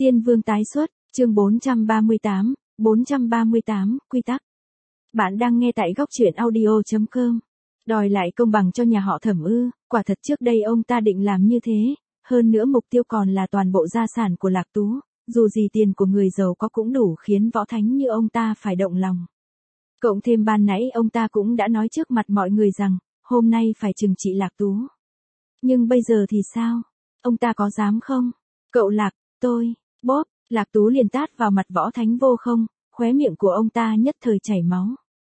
Tiên Vương tái xuất, chương 438, quy tắc. Bạn đang nghe tại góc truyện audio.com. Đòi lại công bằng cho nhà họ Thẩm ư? Quả thật trước đây ông ta định làm như thế, hơn nữa mục tiêu còn là toàn bộ gia sản của Lạc Tú, dù gì tiền của người giàu có cũng đủ khiến võ thánh như ông ta phải động lòng. Cộng thêm ban nãy ông ta cũng đã nói trước mặt mọi người rằng, hôm nay phải trừng trị Lạc Tú. Nhưng bây giờ thì sao? Ông ta có dám không? Cậu Lạc, tôi, bóp, Lạc Tú liền tát vào mặt Võ Thánh Vô Không, khóe miệng của ông ta nhất thời chảy máu.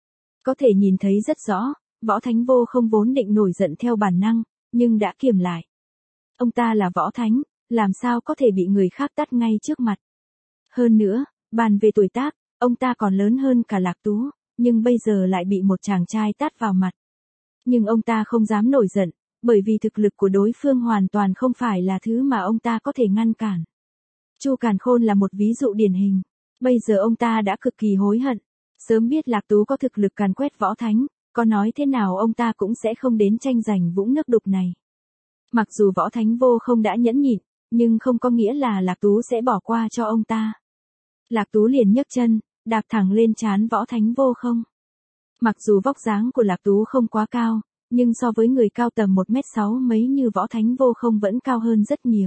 Có thể nhìn thấy rất rõ, Võ Thánh Vô Không vốn định nổi giận theo bản năng, nhưng đã kiềm lại. Ông ta là Võ Thánh, làm sao có thể bị người khác tát ngay trước mặt. Hơn nữa, bàn về tuổi tác, ông ta còn lớn hơn cả Lạc Tú, nhưng bây giờ lại bị một chàng trai tát vào mặt. Nhưng ông ta không dám nổi giận, bởi vì thực lực của đối phương hoàn toàn không phải là thứ mà ông ta có thể ngăn cản. Chu Càn Khôn là một ví dụ điển hình. Bây giờ ông ta đã cực kỳ hối hận. Sớm biết Lạc Tú có thực lực càn quét Võ Thánh, có nói thế nào ông ta cũng sẽ không đến tranh giành vũng nước đục này. Mặc dù Võ Thánh Vô Không đã nhẫn nhịn, nhưng không có nghĩa là Lạc Tú sẽ bỏ qua cho ông ta. Lạc Tú liền nhấc chân, đạp thẳng lên trán Võ Thánh Vô Không. Mặc dù vóc dáng của Lạc Tú không quá cao, nhưng so với người cao tầm 1m6 mấy như Võ Thánh Vô Không vẫn cao hơn rất nhiều.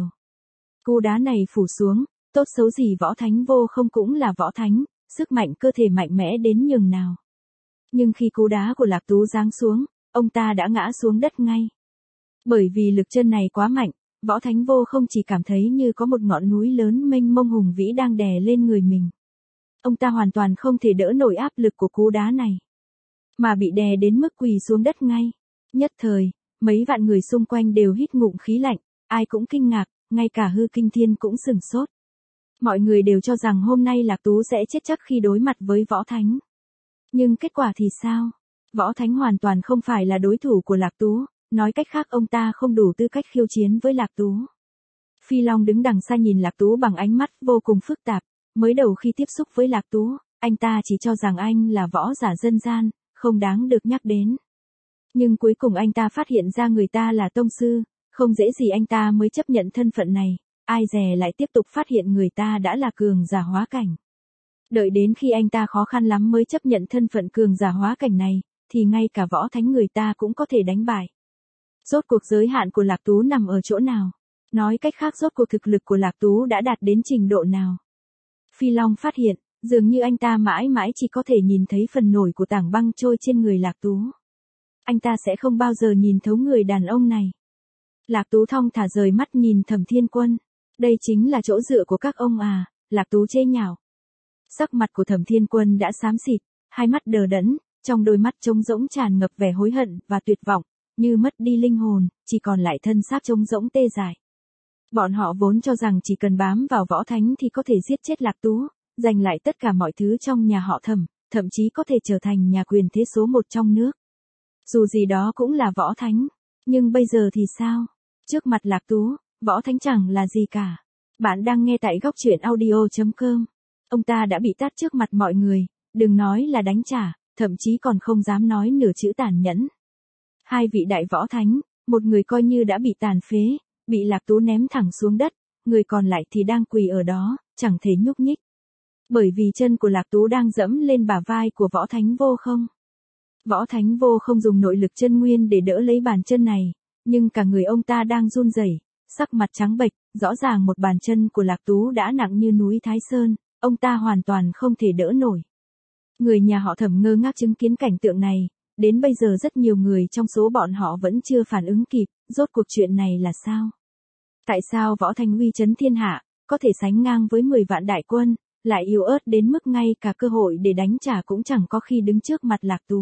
Cú đá này phủ xuống, tốt xấu gì Võ Thánh Vô Không cũng là Võ Thánh, sức mạnh cơ thể mạnh mẽ đến nhường nào. Nhưng khi cú đá của Lạc Tú giáng xuống, ông ta đã ngã xuống đất ngay. Bởi vì lực chân này quá mạnh, Võ Thánh Vô Không chỉ cảm thấy như có một ngọn núi lớn mênh mông hùng vĩ đang đè lên người mình. Ông ta hoàn toàn không thể đỡ nổi áp lực của cú đá này, mà bị đè đến mức quỳ xuống đất ngay. Nhất thời, mấy vạn người xung quanh đều hít ngụm khí lạnh, ai cũng kinh ngạc, ngay cả Hư Kinh Thiên cũng sửng sốt. Mọi người đều cho rằng hôm nay Lạc Tú sẽ chết chắc khi đối mặt với Võ Thánh. Nhưng kết quả thì sao? Võ Thánh hoàn toàn không phải là đối thủ của Lạc Tú, nói cách khác ông ta không đủ tư cách khiêu chiến với Lạc Tú. Phi Long đứng đằng xa nhìn Lạc Tú bằng ánh mắt vô cùng phức tạp, mới đầu khi tiếp xúc với Lạc Tú, anh ta chỉ cho rằng anh là võ giả dân gian, không đáng được nhắc đến. Nhưng cuối cùng anh ta phát hiện ra người ta là tông sư, không dễ gì anh ta mới chấp nhận thân phận này, ai dè lại tiếp tục phát hiện người ta đã là cường giả hóa cảnh. Đợi đến khi anh ta khó khăn lắm mới chấp nhận thân phận cường giả hóa cảnh này, thì ngay cả Võ Thánh người ta cũng có thể đánh bại. Rốt cuộc giới hạn của Lạc Tú nằm ở chỗ nào? Nói cách khác rốt cuộc thực lực của Lạc Tú đã đạt đến trình độ nào? Phi Long phát hiện, dường như anh ta mãi mãi chỉ có thể nhìn thấy phần nổi của tảng băng trôi trên người Lạc Tú. Anh ta sẽ không bao giờ nhìn thấu người đàn ông này. Lạc Tú thong thả rời mắt nhìn Thẩm Thiên Quân. Đây chính là chỗ dựa của các ông à, Lạc Tú chê nhạo. Sắc mặt của Thẩm Thiên Quân đã xám xịt, hai mắt đờ đẫn, trong đôi mắt trống rỗng tràn ngập vẻ hối hận và tuyệt vọng, như mất đi linh hồn, chỉ còn lại thân xác trống rỗng tê dại. Bọn họ vốn cho rằng chỉ cần bám vào Võ Thánh thì có thể giết chết Lạc Tú, giành lại tất cả mọi thứ trong nhà họ Thẩm, thậm chí có thể trở thành nhà quyền thế số 1 trong nước. Dù gì đó cũng là Võ Thánh, nhưng bây giờ thì sao? Trước mặt Lạc Tú, Võ Thánh chẳng là gì cả. Bạn đang nghe tại góc truyện audio.com. Ông ta đã bị tát trước mặt mọi người, đừng nói là đánh trả, thậm chí còn không dám nói nửa chữ tàn nhẫn. Hai vị đại Võ Thánh, một người coi như đã bị tàn phế, bị Lạc Tú ném thẳng xuống đất, người còn lại thì đang quỳ ở đó, chẳng thể nhúc nhích. Bởi vì chân của Lạc Tú đang dẫm lên bả vai của Võ Thánh Vô Không. Võ Thánh Vô Không dùng nội lực chân nguyên để đỡ lấy bàn chân này, nhưng cả người ông ta đang run rẩy, sắc mặt trắng bệch, rõ ràng một bàn chân của Lạc Tú đã nặng như núi Thái Sơn, ông ta hoàn toàn không thể đỡ nổi. Người nhà họ Thẩm ngơ ngác chứng kiến cảnh tượng này, đến bây giờ rất nhiều người trong số bọn họ vẫn chưa phản ứng kịp, rốt cuộc chuyện này là sao? Tại sao Võ Thánh uy chấn thiên hạ, có thể sánh ngang với 10 vạn đại quân, lại yếu ớt đến mức ngay cả cơ hội để đánh trả cũng chẳng có khi đứng trước mặt Lạc Tú?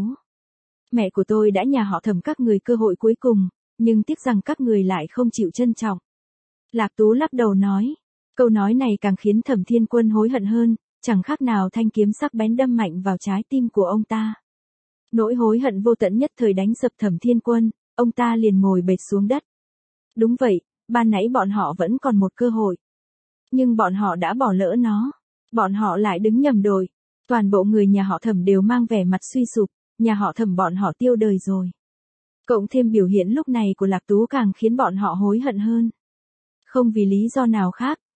Mẹ của tôi đã nhà họ Thẩm các người cơ hội cuối cùng, nhưng tiếc rằng các người lại không chịu trân trọng. Lạc Tú lắc đầu nói, câu nói này càng khiến Thẩm Thiên Quân hối hận hơn, chẳng khác nào thanh kiếm sắc bén đâm mạnh vào trái tim của ông ta. Nỗi hối hận vô tận nhất thời đánh sập Thẩm Thiên Quân, ông ta liền ngồi bệt xuống đất. Đúng vậy, ban nãy bọn họ vẫn còn một cơ hội. Nhưng bọn họ đã bỏ lỡ nó. Bọn họ lại đứng nhầm đội. Toàn bộ người nhà họ Thẩm đều mang vẻ mặt suy sụp, nhà họ Thẩm bọn họ tiêu đời rồi. Cộng thêm biểu hiện lúc này của Lạc Tú càng khiến bọn họ hối hận hơn. Không vì lý do nào khác,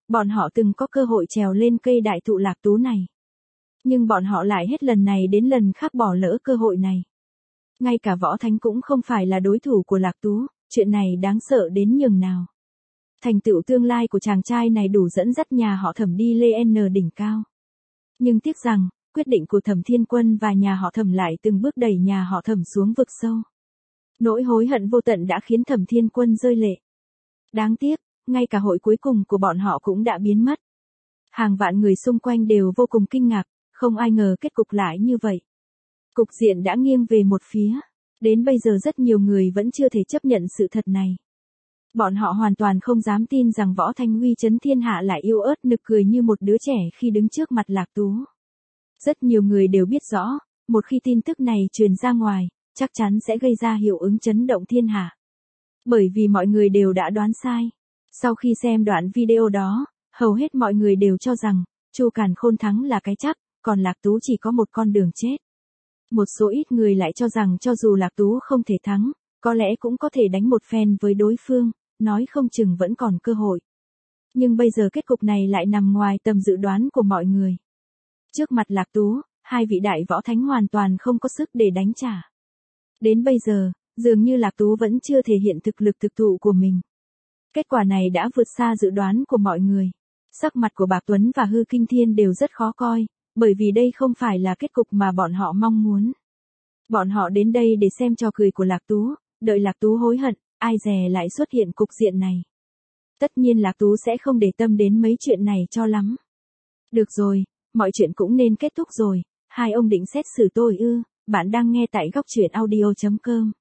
Bọn họ từng có cơ hội trèo lên cây đại thụ Lạc Tú này. Nhưng bọn họ lại hết lần này đến lần khác bỏ lỡ cơ hội này. Ngay cả Võ Thánh cũng không phải là đối thủ của Lạc Tú, chuyện này đáng sợ đến nhường nào. Thành tựu tương lai của chàng trai này đủ dẫn dắt nhà họ Thẩm đi lên đỉnh cao. Nhưng tiếc rằng, quyết định của Thẩm Thiên Quân và nhà họ Thẩm lại từng bước đẩy nhà họ Thẩm xuống vực sâu. Nỗi hối hận vô tận đã khiến Thẩm Thiên Quân rơi lệ. Đáng tiếc, ngay cả hội cuối cùng của bọn họ cũng đã biến mất. Hàng vạn người xung quanh đều vô cùng kinh ngạc, không ai ngờ kết cục lại như vậy. Cục diện đã nghiêng về một phía. Đến bây giờ rất nhiều người vẫn chưa thể chấp nhận sự thật này. Bọn họ hoàn toàn không dám tin rằng Võ Thanh uy chấn thiên hạ lại yếu ớt nực cười như một đứa trẻ khi đứng trước mặt Lạc Tú. Rất nhiều người đều biết rõ, một khi tin tức này truyền ra ngoài, chắc chắn sẽ gây ra hiệu ứng chấn động thiên hạ. Bởi vì mọi người đều đã đoán sai. Sau khi xem đoạn video đó, hầu hết mọi người đều cho rằng, Chu Càn Khôn thắng là cái chắc, còn Lạc Tú chỉ có một con đường chết. Một số ít người lại cho rằng cho dù Lạc Tú không thể thắng, có lẽ cũng có thể đánh một phen với đối phương, nói không chừng vẫn còn cơ hội. Nhưng bây giờ kết cục này lại nằm ngoài tầm dự đoán của mọi người. Trước mặt Lạc Tú, hai vị đại võ thánh hoàn toàn không có sức để đánh trả. Đến bây giờ, dường như Lạc Tú vẫn chưa thể hiện thực lực thực thụ của mình. Kết quả này đã vượt xa dự đoán của mọi người. Sắc mặt của Bạc Tuấn và Hư Kinh Thiên đều rất khó coi, bởi vì đây không phải là kết cục mà bọn họ mong muốn. Bọn họ đến đây để xem trò cười của Lạc Tú, đợi Lạc Tú hối hận, ai dè lại xuất hiện cục diện này. Tất nhiên Lạc Tú sẽ không để tâm đến mấy chuyện này cho lắm. Được rồi, mọi chuyện cũng nên kết thúc rồi, hai ông định xét xử tôi ư? Bạn đang nghe tại góc truyện audio.com.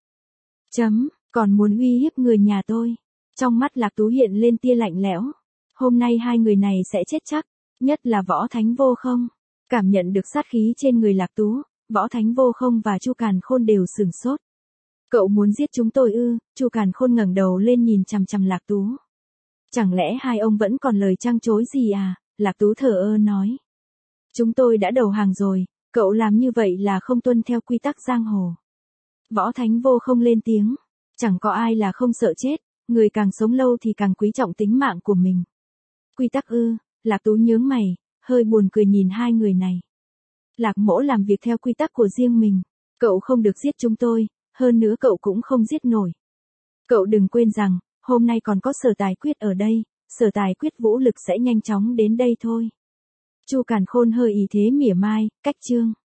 Còn muốn uy hiếp người nhà tôi. Trong mắt Lạc Tú hiện lên tia lạnh lẽo. Hôm nay hai người này sẽ chết chắc, nhất là Võ Thánh Vô Không. Cảm nhận được sát khí trên người Lạc Tú, Võ Thánh Vô Không và Chu Càn Khôn đều sửng sốt. Cậu muốn giết chúng tôi ư? Chu Càn Khôn ngẩng đầu lên nhìn chằm chằm Lạc Tú. Chẳng lẽ hai ông vẫn còn lời trăng trối gì à? Lạc Tú thờ ơ nói. Chúng tôi đã đầu hàng rồi, cậu làm như vậy là không tuân theo quy tắc giang hồ. Võ Thánh Vô Không lên tiếng. Chẳng có ai là không sợ chết, người càng sống lâu thì càng quý trọng tính mạng của mình. Quy tắc ư? Lạc Tú nhướng mày, hơi buồn cười nhìn hai người này. Lạc Mỗ làm việc theo quy tắc của riêng mình. Cậu không được giết chúng tôi, hơn nữa cậu cũng không giết nổi. Cậu đừng quên rằng, hôm nay còn có Sở Tài Quyết ở đây, Sở Tài Quyết vũ lực sẽ nhanh chóng đến đây thôi. Chu Càn Khôn hơi ý thế mỉa mai, cách chương.